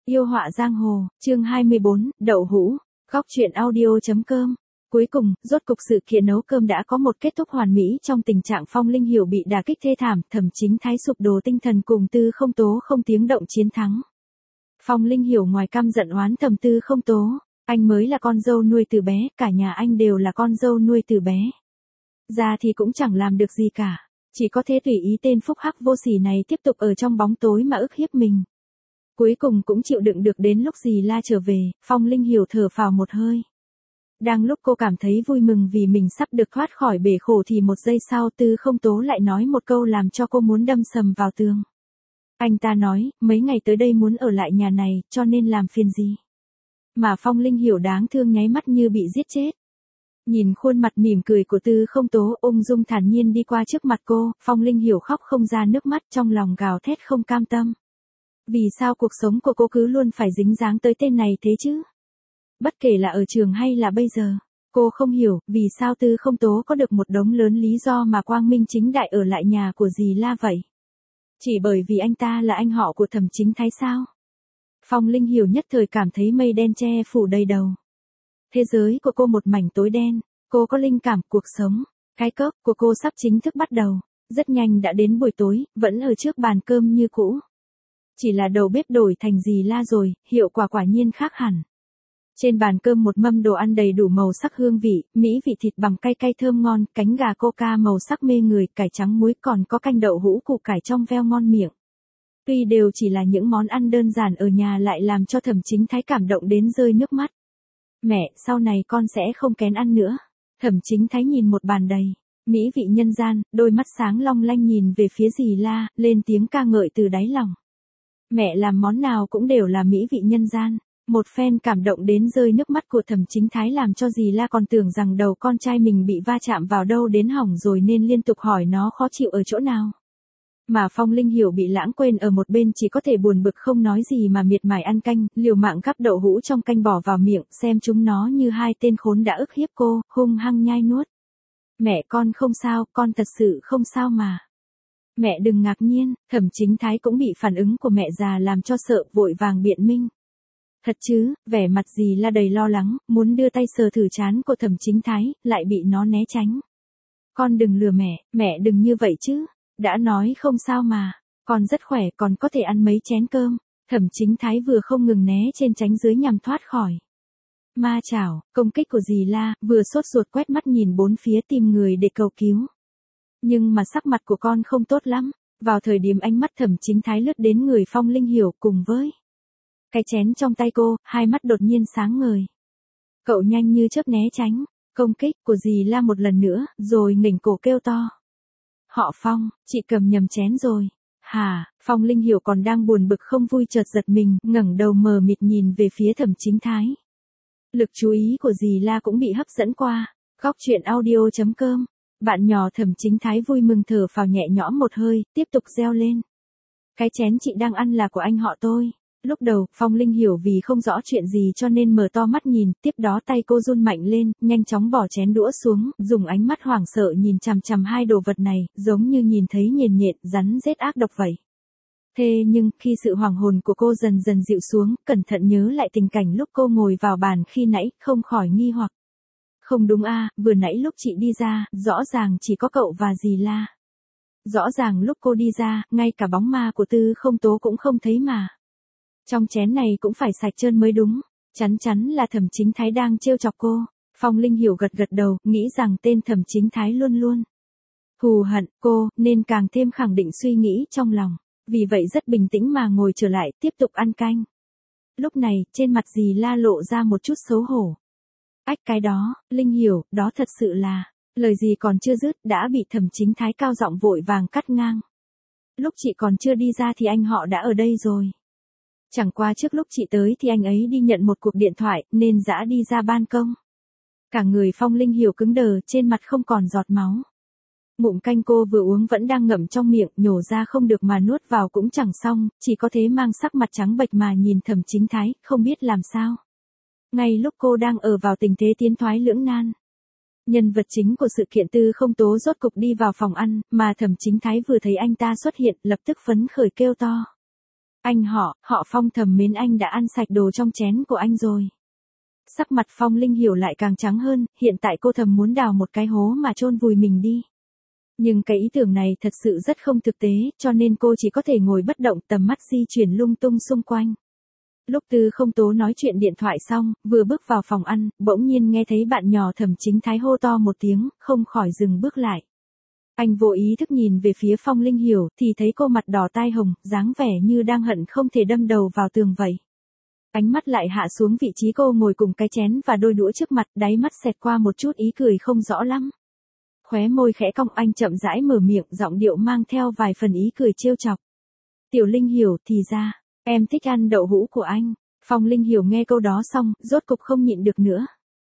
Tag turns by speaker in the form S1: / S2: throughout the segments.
S1: Yêu họa giang hồ, chương 24, đậu hũ, góc truyện audio.com. Cuối cùng, rốt cục sự kiện nấu cơm đã có một kết thúc hoàn mỹ trong tình trạng Phong Linh Hiểu bị đả kích thê thảm, Thẩm Chính Thái sụp đổ tinh thần cùng Tư Không Tố không tiếng động chiến thắng. Phong Linh Hiểu ngoài căm giận oán thầm Tư Không Tố, anh mới là con dâu nuôi từ bé, cả nhà anh đều là con dâu nuôi từ bé. Ra thì cũng chẳng làm được gì cả, chỉ có thể tùy ý tên phúc hắc vô sỉ này tiếp tục ở trong bóng tối mà ức hiếp mình. Cuối cùng cũng chịu đựng được đến lúc dì La trở về, Phong Linh Hiểu thở phào một hơi. Đang lúc cô cảm thấy vui mừng vì mình sắp được thoát khỏi bể khổ thì một giây sau Tư Không Tố lại nói một câu làm cho cô muốn đâm sầm vào tường. Anh ta nói, mấy ngày tới đây muốn ở lại nhà này, cho nên làm phiền gì. Mà Phong Linh Hiểu đáng thương nháy mắt như bị giết chết. Nhìn khuôn mặt mỉm cười của Tư Không Tố ung dung thản nhiên đi qua trước mặt cô, Phong Linh Hiểu khóc không ra nước mắt trong lòng gào thét không cam tâm. Vì sao cuộc sống của cô cứ luôn phải dính dáng tới tên này thế chứ? Bất kể là ở trường hay là bây giờ, cô không hiểu vì sao Tư Không Tố có được một đống lớn lý do mà quang minh chính đại ở lại nhà của dì La vậy. Chỉ bởi vì anh ta là anh họ của Thẩm Chính Thái sao? Phong Linh Hiểu nhất thời cảm thấy mây đen che phủ đầy đầu. Thế giới của cô một mảnh tối đen, cô có linh cảm cuộc sống, cái cốc của cô sắp chính thức bắt đầu. Rất nhanh đã đến buổi tối, vẫn ở trước bàn cơm như cũ. Chỉ là đầu bếp đổi thành dì La rồi, hiệu quả quả nhiên khác hẳn. Trên bàn cơm một mâm đồ ăn đầy đủ màu sắc hương vị, mỹ vị thịt bằm cay cay thơm ngon, cánh gà coca màu sắc mê người, cải trắng muối còn có canh đậu hũ củ cải trong veo ngon miệng. Tuy đều chỉ là những món ăn đơn giản ở nhà lại làm cho Thẩm Chính Thái cảm động đến rơi nước mắt. Mẹ, sau này con sẽ không kén ăn nữa. Thẩm Chính Thái nhìn một bàn đầy mỹ vị nhân gian, đôi mắt sáng long lanh nhìn về phía dì La, lên tiếng ca ngợi từ đáy lòng. Mẹ làm món nào cũng đều là mỹ vị nhân gian. Một phen cảm động đến rơi nước mắt của Thẩm Chính Thái làm cho dì La còn tưởng rằng đầu con trai mình bị va chạm vào đâu đến hỏng rồi nên liên tục hỏi nó khó chịu ở chỗ nào. Mà Phong Linh Hiểu bị lãng quên ở một bên chỉ có thể buồn bực không nói gì mà miệt mài ăn canh, liều mạng gắp đậu hũ trong canh bỏ vào miệng, xem chúng nó như hai tên khốn đã ức hiếp cô, hung hăng nhai nuốt. Mẹ con không sao, con thật sự không sao mà. Mẹ đừng ngạc nhiên, Thẩm Chính Thái cũng bị phản ứng của mẹ già làm cho sợ, vội vàng biện minh. Thật chứ, vẻ mặt dì La đầy lo lắng, muốn đưa tay sờ thử trán của Thẩm Chính Thái, lại bị nó né tránh. Con đừng lừa mẹ đừng như vậy chứ, đã nói không sao mà, con rất khỏe còn có thể ăn mấy chén cơm. Thẩm Chính Thái vừa không ngừng né trên tránh dưới nhằm thoát khỏi ma chảo, công kích của dì La, vừa sốt ruột quét mắt nhìn bốn phía tìm người để cầu cứu. Nhưng mà sắc mặt của con không tốt lắm, vào thời điểm ánh mắt Thẩm Chính Thái lướt đến người Phong Linh Hiểu cùng với cái chén trong tay cô, hai mắt đột nhiên sáng ngời. Cậu nhanh như chớp né tránh công kích của dì La một lần nữa, rồi nghỉnh cổ kêu to. Họ Phong, chị cầm nhầm chén rồi. Hả? Phong Linh Hiểu còn đang buồn bực không vui chợt giật mình, ngẩng đầu mờ mịt nhìn về phía Thẩm Chính Thái. Lực chú ý của dì La cũng bị hấp dẫn qua. Góc truyện audio.com. Bạn nhỏ Thẩm Chính Thái vui mừng thở phào nhẹ nhõm một hơi, tiếp tục reo lên. Cái chén chị đang ăn là của anh họ tôi. Lúc đầu, Phong Linh Hiểu vì không rõ chuyện gì cho nên mở to mắt nhìn, tiếp đó tay cô run mạnh lên, nhanh chóng bỏ chén đũa xuống, dùng ánh mắt hoảng sợ nhìn chằm chằm hai đồ vật này, giống như nhìn thấy nhện nhện, rắn rết ác độc vậy. Thế nhưng, khi sự hoảng hồn của cô dần dần dịu xuống, cẩn thận nhớ lại tình cảnh lúc cô ngồi vào bàn khi nãy, không khỏi nghi hoặc. Không đúng a, vừa nãy lúc chị đi ra, rõ ràng chỉ có cậu và dì La. Rõ ràng lúc cô đi ra, ngay cả bóng ma của Tư Không Tố cũng không thấy mà. Trong chén này cũng phải sạch trơn mới đúng, chắn chắn là Thẩm Chính Thái đang trêu chọc cô. Phong Linh Hiểu gật gật đầu, nghĩ rằng tên Thẩm Chính Thái luôn luôn thù hận cô, nên càng thêm khẳng định suy nghĩ trong lòng. Vì vậy rất bình tĩnh mà ngồi trở lại, tiếp tục ăn canh. Lúc này, trên mặt dì La lộ ra một chút xấu hổ. Ách cái đó, Linh Hiểu, đó thật sự là, lời gì còn chưa dứt, đã bị Thẩm Chính Thái cao giọng vội vàng cắt ngang. Lúc chị còn chưa đi ra thì anh họ đã ở đây rồi. Chẳng qua trước lúc chị tới thì anh ấy đi nhận một cuộc điện thoại, nên dã đi ra ban công. Cả người Phong Linh Hiểu cứng đờ, trên mặt không còn giọt máu. Ngụm canh cô vừa uống vẫn đang ngậm trong miệng, nhổ ra không được mà nuốt vào cũng chẳng xong, chỉ có thế mang sắc mặt trắng bệch mà nhìn Thẩm Chính Thái, không biết làm sao. Ngay lúc cô đang ở vào tình thế tiến thoái lưỡng nan. Nhân vật chính của sự kiện Tư Không Tố rốt cục đi vào phòng ăn, mà Thẩm Chính Thái vừa thấy anh ta xuất hiện, lập tức phấn khởi kêu to. Anh họ Phong thầm mến anh đã ăn sạch đồ trong chén của anh rồi. Sắc mặt Phong Linh Hiểu lại càng trắng hơn, hiện tại cô thầm muốn đào một cái hố mà chôn vùi mình đi. Nhưng cái ý tưởng này thật sự rất không thực tế, cho nên cô chỉ có thể ngồi bất động, tầm mắt di chuyển lung tung xung quanh. Lúc Tư Không Tố nói chuyện điện thoại xong, vừa bước vào phòng ăn, bỗng nhiên nghe thấy bạn nhỏ Thẩm Chính Thái hô to một tiếng, không khỏi dừng bước lại. Anh vô ý thức nhìn về phía Phong Linh Hiểu, thì thấy cô mặt đỏ tai hồng, dáng vẻ như đang hận không thể đâm đầu vào tường vậy. Ánh mắt lại hạ xuống vị trí cô ngồi cùng cái chén và đôi đũa trước mặt, đáy mắt xẹt qua một chút ý cười không rõ lắm. Khóe môi khẽ cong, anh chậm rãi mở miệng, giọng điệu mang theo vài phần ý cười trêu chọc. Tiểu Linh Hiểu, thì ra, em thích ăn đậu hũ của anh. Phong Linh Hiểu nghe câu đó xong, rốt cục không nhịn được nữa.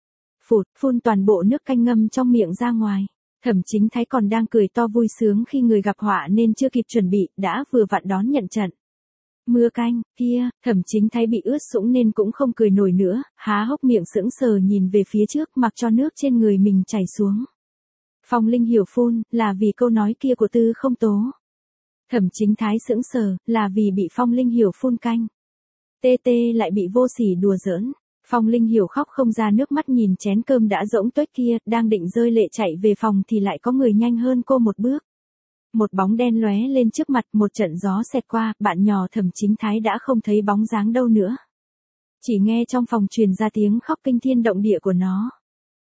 S1: Phun toàn bộ nước canh ngâm trong miệng ra ngoài. Thẩm Chính Thái còn đang cười to vui sướng khi người gặp họa nên chưa kịp chuẩn bị, đã vừa vặn đón nhận trận. Mưa canh, kia, Thẩm Chính Thái bị ướt sũng nên cũng không cười nổi nữa, há hốc miệng sững sờ nhìn về phía trước mặc cho nước trên người mình chảy xuống. Phong Linh Hiểu phun, là vì câu nói kia của Tư Không Tố. Thẩm Chính Thái sững sờ, là vì bị Phong Linh Hiểu phun canh. TT lại bị vô sỉ đùa giỡn. Phong Linh Hiểu khóc không ra nước mắt nhìn chén cơm đã rỗng tuếch kia, đang định rơi lệ chạy về phòng thì lại có người nhanh hơn cô một bước. Một bóng đen lóe lên trước mặt, một trận gió xẹt qua, bạn nhỏ Thẩm Chính Thái đã không thấy bóng dáng đâu nữa. Chỉ nghe trong phòng truyền ra tiếng khóc kinh thiên động địa của nó.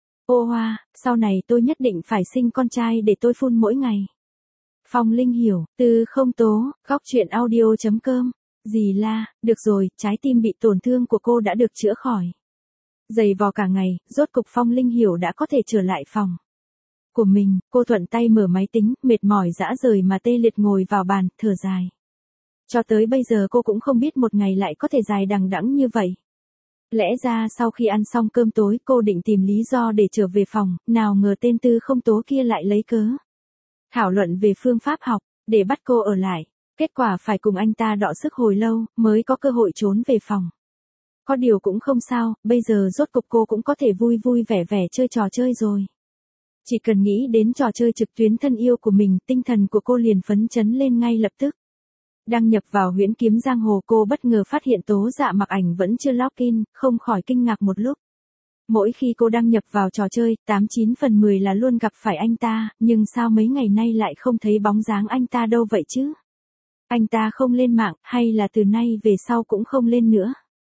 S1: Ô hoa, sau này tôi nhất định phải sinh con trai để tôi phun mỗi ngày. Phong Linh Hiểu, Tư Không Tố, Góc Chuyện Audio.com. Dì la, được rồi, trái tim bị tổn thương của cô đã được chữa khỏi. Giày vò cả ngày, rốt cục Phong Linh Hiểu đã có thể trở lại phòng của mình, cô thuận tay mở máy tính, mệt mỏi rã rời mà tê liệt ngồi vào bàn, thở dài. Cho tới bây giờ cô cũng không biết một ngày lại có thể dài đằng đẵng như vậy. Lẽ ra sau khi ăn xong cơm tối cô định tìm lý do để trở về phòng, nào ngờ tên Tư Không Tố kia lại lấy cớ thảo luận về phương pháp học, để bắt cô ở lại. Kết quả phải cùng anh ta đọ sức hồi lâu, mới có cơ hội trốn về phòng. Có điều cũng không sao, bây giờ rốt cục cô cũng có thể vui vui vẻ vẻ chơi trò chơi rồi. Chỉ cần nghĩ đến trò chơi trực tuyến thân yêu của mình, tinh thần của cô liền phấn chấn lên ngay lập tức. Đăng nhập vào Huyễn Kiếm Giang Hồ, cô bất ngờ phát hiện Tố Dạ Mặc Ảnh vẫn chưa login, không khỏi kinh ngạc một lúc. Mỗi khi cô đăng nhập vào trò chơi, 89 phần 10 là luôn gặp phải anh ta, nhưng sao mấy ngày nay lại không thấy bóng dáng anh ta đâu vậy chứ? Anh ta không lên mạng, hay là từ nay về sau cũng không lên nữa?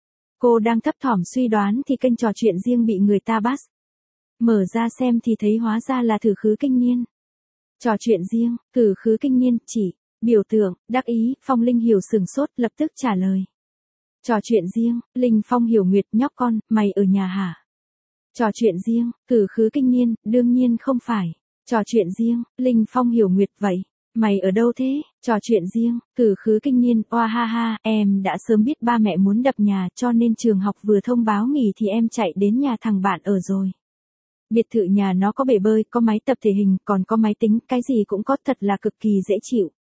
S1: Cô đang thấp thỏm suy đoán thì kênh trò chuyện riêng bị người ta bắt. Mở ra xem thì thấy hóa ra là Thử Khứ Kinh Niên. Trò chuyện riêng, Thử Khứ Kinh Niên, chỉ, biểu tượng, đắc ý, Phong Linh Hiểu sừng sốt, lập tức trả lời. Trò chuyện riêng, Linh Phong Hiểu Nguyệt, nhóc con, mày ở nhà hả? Trò chuyện riêng, Thử Khứ Kinh Niên, đương nhiên không phải. Trò chuyện riêng, Linh Phong Hiểu Nguyệt, vậy, mày ở đâu thế? Trò chuyện riêng, Thử Khứ Kinh Niên, oa ha ha, em đã sớm biết ba mẹ muốn đập nhà cho nên trường học vừa thông báo nghỉ thì em chạy đến nhà thằng bạn ở rồi. Biệt thự nhà nó có bể bơi, có máy tập thể hình, còn có máy tính, cái gì cũng có, thật là cực kỳ dễ chịu.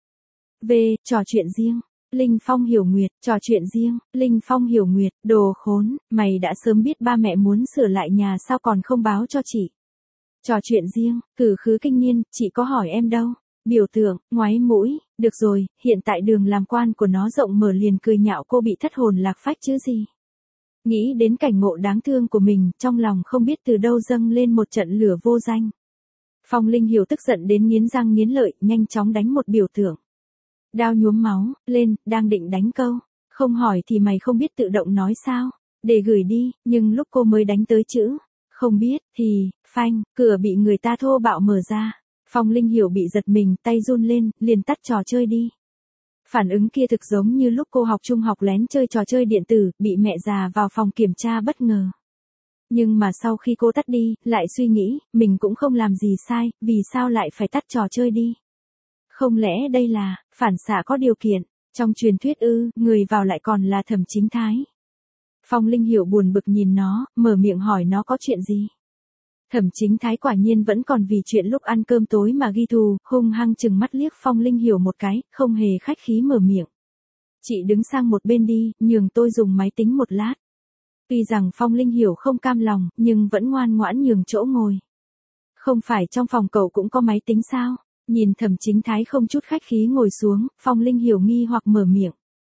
S1: Trò chuyện riêng, Linh Phong Hiểu Nguyệt, trò chuyện riêng, Linh Phong Hiểu Nguyệt, đồ khốn, mày đã sớm biết ba mẹ muốn sửa lại nhà sao còn không báo cho chị. Trò chuyện riêng, Thử Khứ Kinh Niên, chị có hỏi em đâu. Biểu tượng, ngoáy mũi, được rồi, hiện tại đường làm quan của nó rộng mở liền cười nhạo cô bị thất hồn lạc phách chứ gì. Nghĩ đến cảnh ngộ đáng thương của mình, trong lòng không biết từ đâu dâng lên một trận lửa vô danh. Phong Linh Hiểu tức giận đến nghiến răng nghiến lợi, nhanh chóng đánh một biểu tượng. Đao nhuốm máu, lên, đang định đánh câu. Không hỏi thì mày không biết tự động nói sao. Để gửi đi, nhưng lúc cô mới đánh tới chữ không biết, thì, phanh, cửa bị người ta thô bạo mở ra. Phong Linh Hiểu bị giật mình, tay run lên, liền tắt trò chơi đi. Phản ứng kia thực giống như lúc cô học trung học lén chơi trò chơi điện tử, bị mẹ già vào phòng kiểm tra bất ngờ. Nhưng mà sau khi cô tắt đi, lại suy nghĩ, mình cũng không làm gì sai, vì sao lại phải tắt trò chơi đi? Không lẽ đây là, phản xạ có điều kiện, trong truyền thuyết người vào lại còn là Thẩm Chính Thái. Phong Linh Hiểu buồn bực nhìn nó, mở miệng hỏi nó có chuyện gì. Thẩm Chính Thái quả nhiên vẫn còn vì chuyện lúc ăn cơm tối mà ghi thù, hung hăng chừng mắt liếc Phong Linh Hiểu một cái, không hề khách khí mở miệng. Chị đứng sang một bên đi, nhường tôi dùng máy tính một lát. Tuy rằng Phong Linh Hiểu không cam lòng, nhưng vẫn ngoan ngoãn nhường chỗ ngồi. Không phải trong phòng cậu cũng có máy tính sao? Nhìn Thẩm Chính Thái không chút khách khí ngồi xuống, Phong Linh Hiểu nghi hoặc mở miệng.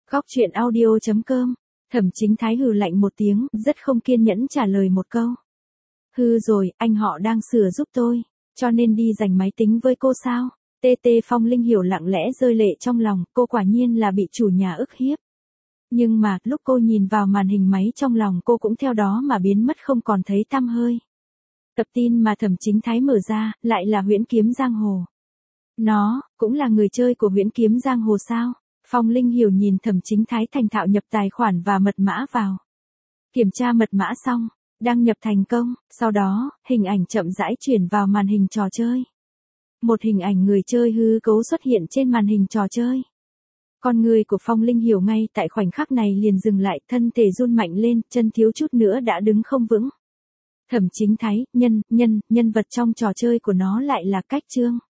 S1: Góc chuyện audio.com. Thẩm Chính Thái hừ lạnh một tiếng, rất không kiên nhẫn trả lời một câu. Hư rồi, anh họ đang sửa giúp tôi, cho nên đi giành máy tính với cô sao? TT Phong Linh Hiểu lặng lẽ rơi lệ trong lòng, cô quả nhiên là bị chủ nhà ức hiếp. Nhưng mà, lúc cô nhìn vào màn hình máy trong lòng cô cũng theo đó mà biến mất không còn thấy tăm hơi. Tập tin mà Thẩm Chính Thái mở ra, lại là Huyễn Kiếm Giang Hồ. Nó, cũng là người chơi của Huyễn Kiếm Giang Hồ sao? Phong Linh Hiểu nhìn Thẩm Chính Thái thành thạo nhập tài khoản và mật mã vào. Kiểm tra mật mã xong, đăng nhập thành công, sau đó, hình ảnh chậm rãi chuyển vào màn hình trò chơi. Một hình ảnh người chơi hư cấu xuất hiện trên màn hình trò chơi. Con người của Phong Linh Hiểu ngay tại khoảnh khắc này liền dừng lại, thân thể run mạnh lên, chân thiếu chút nữa đã đứng không vững. Thẩm Chính Thái, nhân vật trong trò chơi của nó lại là Cách Trương.